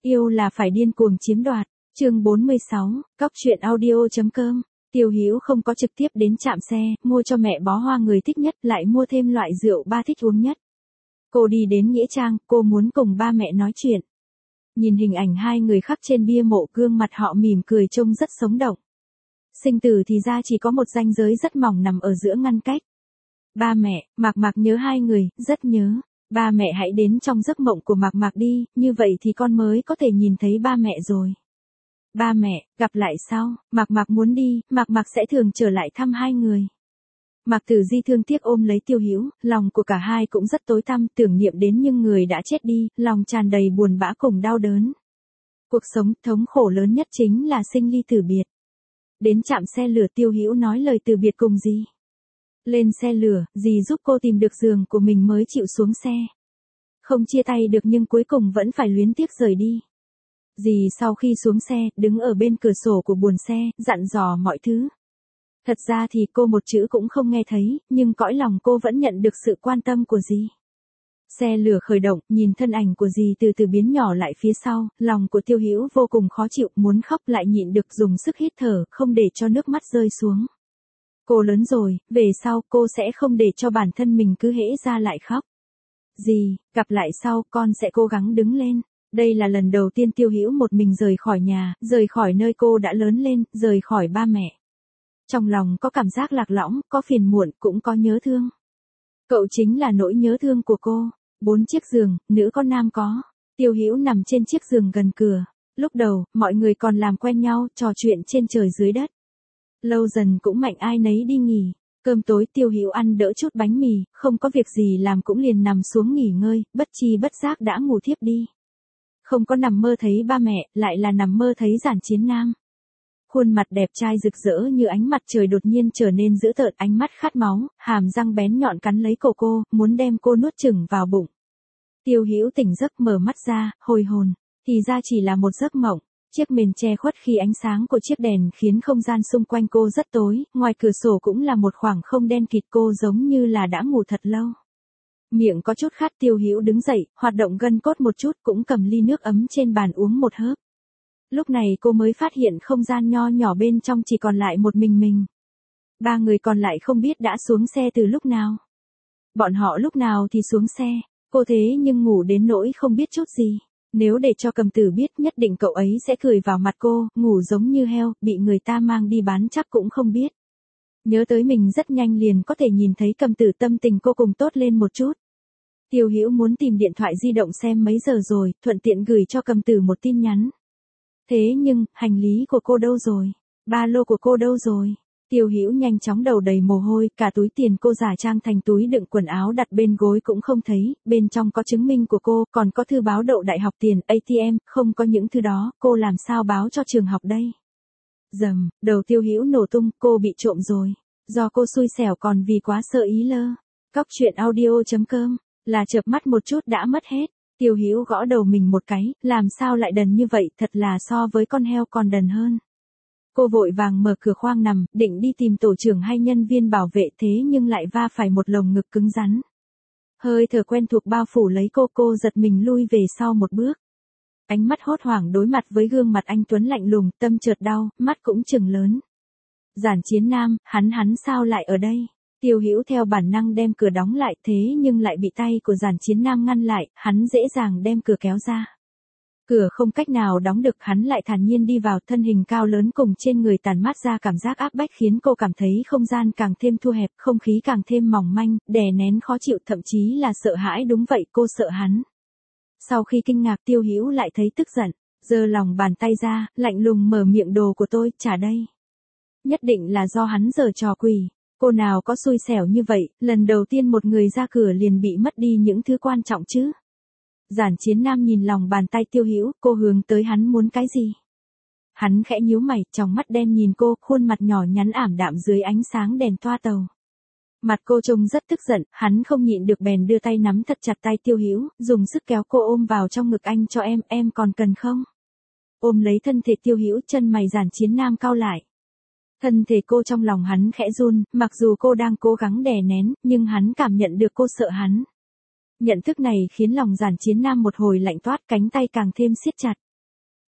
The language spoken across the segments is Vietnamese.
Yêu là phải điên cuồng chiếm đoạt. Chương 46, cóc-truyện-audio.com. Tiêu Hữu không có trực tiếp đến trạm xe, mua cho mẹ bó hoa người thích nhất, lại mua thêm loại rượu ba thích uống nhất. Cô đi đến nghĩa trang, cô muốn cùng ba mẹ nói chuyện. Nhìn hình ảnh hai người khắc trên bia mộ, gương mặt họ mỉm cười trông rất sống động. Sinh tử thì ra chỉ có một ranh giới rất mỏng nằm ở giữa ngăn cách. Ba mẹ, Mạc Mạc nhớ hai người, rất nhớ. Ba mẹ hãy đến trong giấc mộng của Mạc Mạc đi, như vậy thì con mới có thể nhìn thấy ba mẹ rồi. Ba mẹ, gặp lại sau, Mạc Mạc muốn đi, Mạc Mạc sẽ thường trở lại thăm hai người. Mạc Tử Di thương tiếc ôm lấy Tiêu Hữu, lòng của cả hai cũng rất tối tăm, tưởng niệm đến những người đã chết đi, lòng tràn đầy buồn bã cùng đau đớn. Cuộc sống thống khổ lớn nhất chính là sinh ly tử biệt. Đến trạm xe lửa, Tiêu Hữu nói lời từ biệt cùng dì. Lên xe lửa, dì giúp cô tìm được giường của mình mới chịu xuống xe. Không chia tay được nhưng cuối cùng vẫn phải luyến tiếc rời đi. Dì sau khi xuống xe, đứng ở bên cửa sổ của buồng xe, dặn dò mọi thứ. Thật ra thì cô một chữ cũng không nghe thấy, nhưng cõi lòng cô vẫn nhận được sự quan tâm của dì. Xe lửa khởi động, nhìn thân ảnh của dì từ từ biến nhỏ lại phía sau, lòng của Tiêu Hữu vô cùng khó chịu, muốn khóc lại nhịn được dùng sức hít thở, không để cho nước mắt rơi xuống. Cô lớn rồi, về sau cô sẽ không để cho bản thân mình cứ hễ ra lại khóc. Dì, gặp lại sau, con sẽ cố gắng đứng lên. Đây là lần đầu tiên Tiêu Hữu một mình rời khỏi nhà, rời khỏi nơi cô đã lớn lên, rời khỏi ba mẹ. Trong lòng có cảm giác lạc lõng, có phiền muộn, cũng có nhớ thương. Cậu chính là nỗi nhớ thương của cô. 4 chiếc giường, nữ có nam có. Tiêu Hữu nằm trên chiếc giường gần cửa. Lúc đầu, mọi người còn làm quen nhau, trò chuyện trên trời dưới đất. Lâu dần cũng mạnh ai nấy đi nghỉ. Cơm tối Tiêu Hữu ăn đỡ chút bánh mì, không có việc gì làm cũng liền nằm xuống nghỉ ngơi, bất chi bất giác đã ngủ thiếp đi. Không có nằm mơ thấy ba mẹ, lại là nằm mơ thấy Giản Chiến Nam. Khuôn mặt đẹp trai rực rỡ như ánh mặt trời đột nhiên trở nên dữ tợn, ánh mắt khát máu, hàm răng bén nhọn cắn lấy cổ cô, muốn đem cô nuốt chửng vào bụng. Tiêu Hữu tỉnh giấc mở mắt ra, hồi hồn, thì ra chỉ là một giấc mộng. Chiếc mền che khuất khi ánh sáng của chiếc đèn khiến không gian xung quanh cô rất tối, ngoài cửa sổ cũng là một khoảng không đen kịt, cô giống như là đã ngủ thật lâu. Miệng có chút khát, Tiêu Hữu đứng dậy, hoạt động gân cốt một chút, cũng cầm ly nước ấm trên bàn uống một hớp. Lúc này cô mới phát hiện không gian nho nhỏ bên trong chỉ còn lại một mình. Ba người còn lại không biết đã xuống xe từ lúc nào. Bọn họ lúc nào thì xuống xe, cô thế nhưng ngủ đến nỗi không biết chút gì. Nếu để cho Cầm Tử biết nhất định cậu ấy sẽ cười vào mặt cô, ngủ giống như heo, bị người ta mang đi bán chắc cũng không biết. Nhớ tới mình rất nhanh liền có thể nhìn thấy Cầm Tử, tâm tình cô cùng tốt lên một chút. Tiêu Hữu muốn tìm điện thoại di động xem mấy giờ rồi, thuận tiện gửi cho Cầm Tử một tin nhắn. Thế nhưng, hành lý của cô đâu rồi? Ba lô của cô đâu rồi? Tiêu Hữu nhanh chóng đầu đầy mồ hôi, cả túi tiền cô giả trang thành túi đựng quần áo đặt bên gối cũng không thấy, bên trong có chứng minh của cô, còn có thư báo đậu đại học, tiền ATM, không có những thứ đó, cô làm sao báo cho trường học đây? Dầm, đầu Tiêu Hữu nổ tung, cô bị trộm rồi. Do cô xui xẻo còn vì quá sợ ý lơ. Cóc-truyện-audio.com, là chợp mắt một chút đã mất hết. Tiêu Hữu gõ đầu mình một cái, làm sao lại đần như vậy, thật là so với con heo còn đần hơn. Cô vội vàng mở cửa khoang nằm, định đi tìm tổ trưởng hay nhân viên bảo vệ, thế nhưng lại va phải một lồng ngực cứng rắn. Hơi thở quen thuộc bao phủ lấy cô giật mình lui về sau một bước. Ánh mắt hốt hoảng đối mặt với gương mặt anh tuấn lạnh lùng, tâm chợt đau, mắt cũng trừng lớn. Giản Chiến Nam, hắn sao lại ở đây? Tiêu Hữu theo bản năng đem cửa đóng lại, thế nhưng lại bị tay của Giản Chiến Nam ngăn lại, hắn dễ dàng đem cửa kéo ra. Cửa không cách nào đóng được, hắn lại thản nhiên đi vào, thân hình cao lớn cùng trên người tản mát ra cảm giác áp bách khiến cô cảm thấy không gian càng thêm thu hẹp, không khí càng thêm mỏng manh, đè nén khó chịu, thậm chí là sợ hãi. Đúng vậy, cô sợ hắn. Sau khi kinh ngạc, Tiêu Hữu lại thấy tức giận, giơ lòng bàn tay ra, lạnh lùng mở miệng, đồ của tôi, trả đây. Nhất định là do hắn giở trò quỷ. Cô nào có xui xẻo như vậy, lần đầu tiên một người ra cửa liền bị mất đi những thứ quan trọng chứ. Giản Chiến Nam nhìn lòng bàn tay Tiêu Hữu, cô hướng tới hắn muốn cái gì? Hắn khẽ nhíu mày, trong mắt đen nhìn cô, khuôn mặt nhỏ nhắn ảm đạm dưới ánh sáng đèn toa tàu. Mặt cô trông rất tức giận, hắn không nhịn được bèn đưa tay nắm thật chặt tay Tiêu Hữu, dùng sức kéo cô ôm vào trong ngực, anh cho em còn cần không? Ôm lấy thân thể Tiêu Hữu, chân mày Giản Chiến Nam cau lại. Thân thể cô trong lòng hắn khẽ run, mặc dù cô đang cố gắng đè nén, nhưng hắn cảm nhận được cô sợ hắn. Nhận thức này khiến lòng Giản Chiến Nam một hồi lạnh toát, cánh tay càng thêm siết chặt.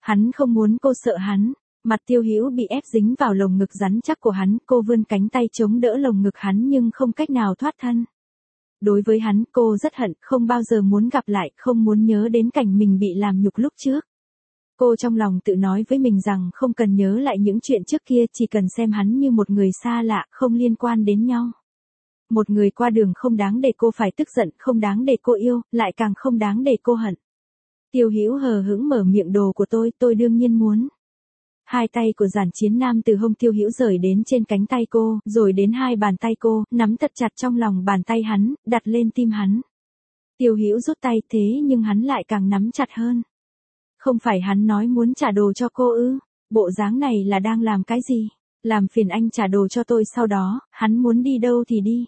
Hắn không muốn cô sợ hắn. Mặt Tiêu Hữu bị ép dính vào lồng ngực rắn chắc của hắn, cô vươn cánh tay chống đỡ lồng ngực hắn nhưng không cách nào thoát thân. Đối với hắn, cô rất hận, không bao giờ muốn gặp lại, không muốn nhớ đến cảnh mình bị làm nhục lúc trước. Cô trong lòng tự nói với mình rằng không cần nhớ lại những chuyện trước kia, chỉ cần xem hắn như một người xa lạ, không liên quan đến nhau. Một người qua đường không đáng để cô phải tức giận, không đáng để cô yêu, lại càng không đáng để cô hận. Tiêu Hữu hờ hững mở miệng, đồ của tôi đương nhiên muốn. Hai tay của Giản Chiến Nam từ hông Tiêu Hữu rời đến trên cánh tay cô, rồi đến hai bàn tay cô, nắm thật chặt trong lòng bàn tay hắn, đặt lên tim hắn. Tiêu Hữu rút tay, thế nhưng hắn lại càng nắm chặt hơn. Không phải hắn nói muốn trả đồ cho cô ư? Bộ dáng này là đang làm cái gì? Làm phiền anh trả đồ cho tôi, sau đó, hắn muốn đi đâu thì đi.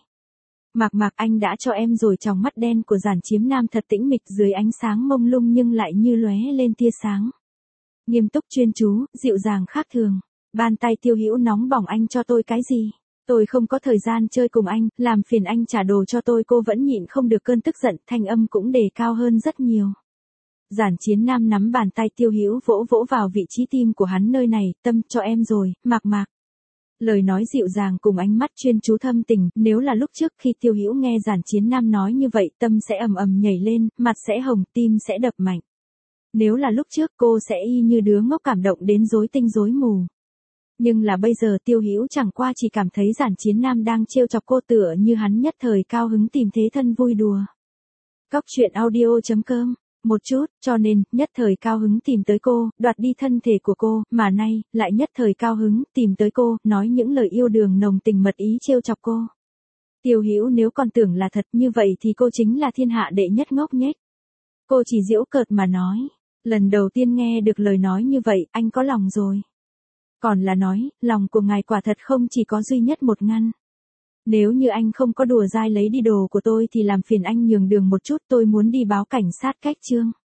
Mạc, anh đã cho em rồi. Tròng mắt đen của Giản Chiến Nam thật tĩnh mịch, dưới ánh sáng mông lung nhưng lại như lóe lên tia sáng. Nghiêm túc chuyên chú, dịu dàng khác thường. Bàn tay Tiêu Hữu nóng bỏng, anh cho tôi cái gì? Tôi không có thời gian chơi cùng anh, làm phiền anh trả đồ cho tôi. Cô vẫn nhịn không được cơn tức giận, thanh âm cũng đề cao hơn rất nhiều. Giản Chiến Nam nắm bàn tay Tiêu Hữu vỗ vỗ vào vị trí tim của hắn, nơi này, tâm cho em rồi, Mạc. Lời nói dịu dàng cùng ánh mắt chuyên chú thâm tình, nếu là lúc trước khi Tiêu Hữu nghe Giản Chiến Nam nói như vậy, tâm sẽ ầm ầm nhảy lên, mặt sẽ hồng, tim sẽ đập mạnh. Nếu là lúc trước, cô sẽ y như đứa ngốc cảm động đến rối tinh rối mù. Nhưng là bây giờ, Tiêu Hữu chẳng qua chỉ cảm thấy Giản Chiến Nam đang trêu chọc cô, tựa như hắn nhất thời cao hứng tìm thế thân vui đùa. Cóc truyện audio.com. Một chút, cho nên, nhất thời cao hứng tìm tới cô, đoạt đi thân thể của cô, mà nay, lại nhất thời cao hứng, tìm tới cô, nói những lời yêu đường nồng tình mật ý trêu chọc cô. Tiêu Hữu nếu còn tưởng là thật như vậy thì cô chính là thiên hạ đệ nhất ngốc nghếch. Cô chỉ giễu cợt mà nói. Lần đầu tiên nghe được lời nói như vậy, anh có lòng rồi. Còn là nói, lòng của ngài quả thật không chỉ có duy nhất một ngăn. Nếu như anh không có đùa dai lấy đi đồ của tôi thì làm phiền anh nhường đường một chút, tôi muốn đi báo cảnh sát cách chương.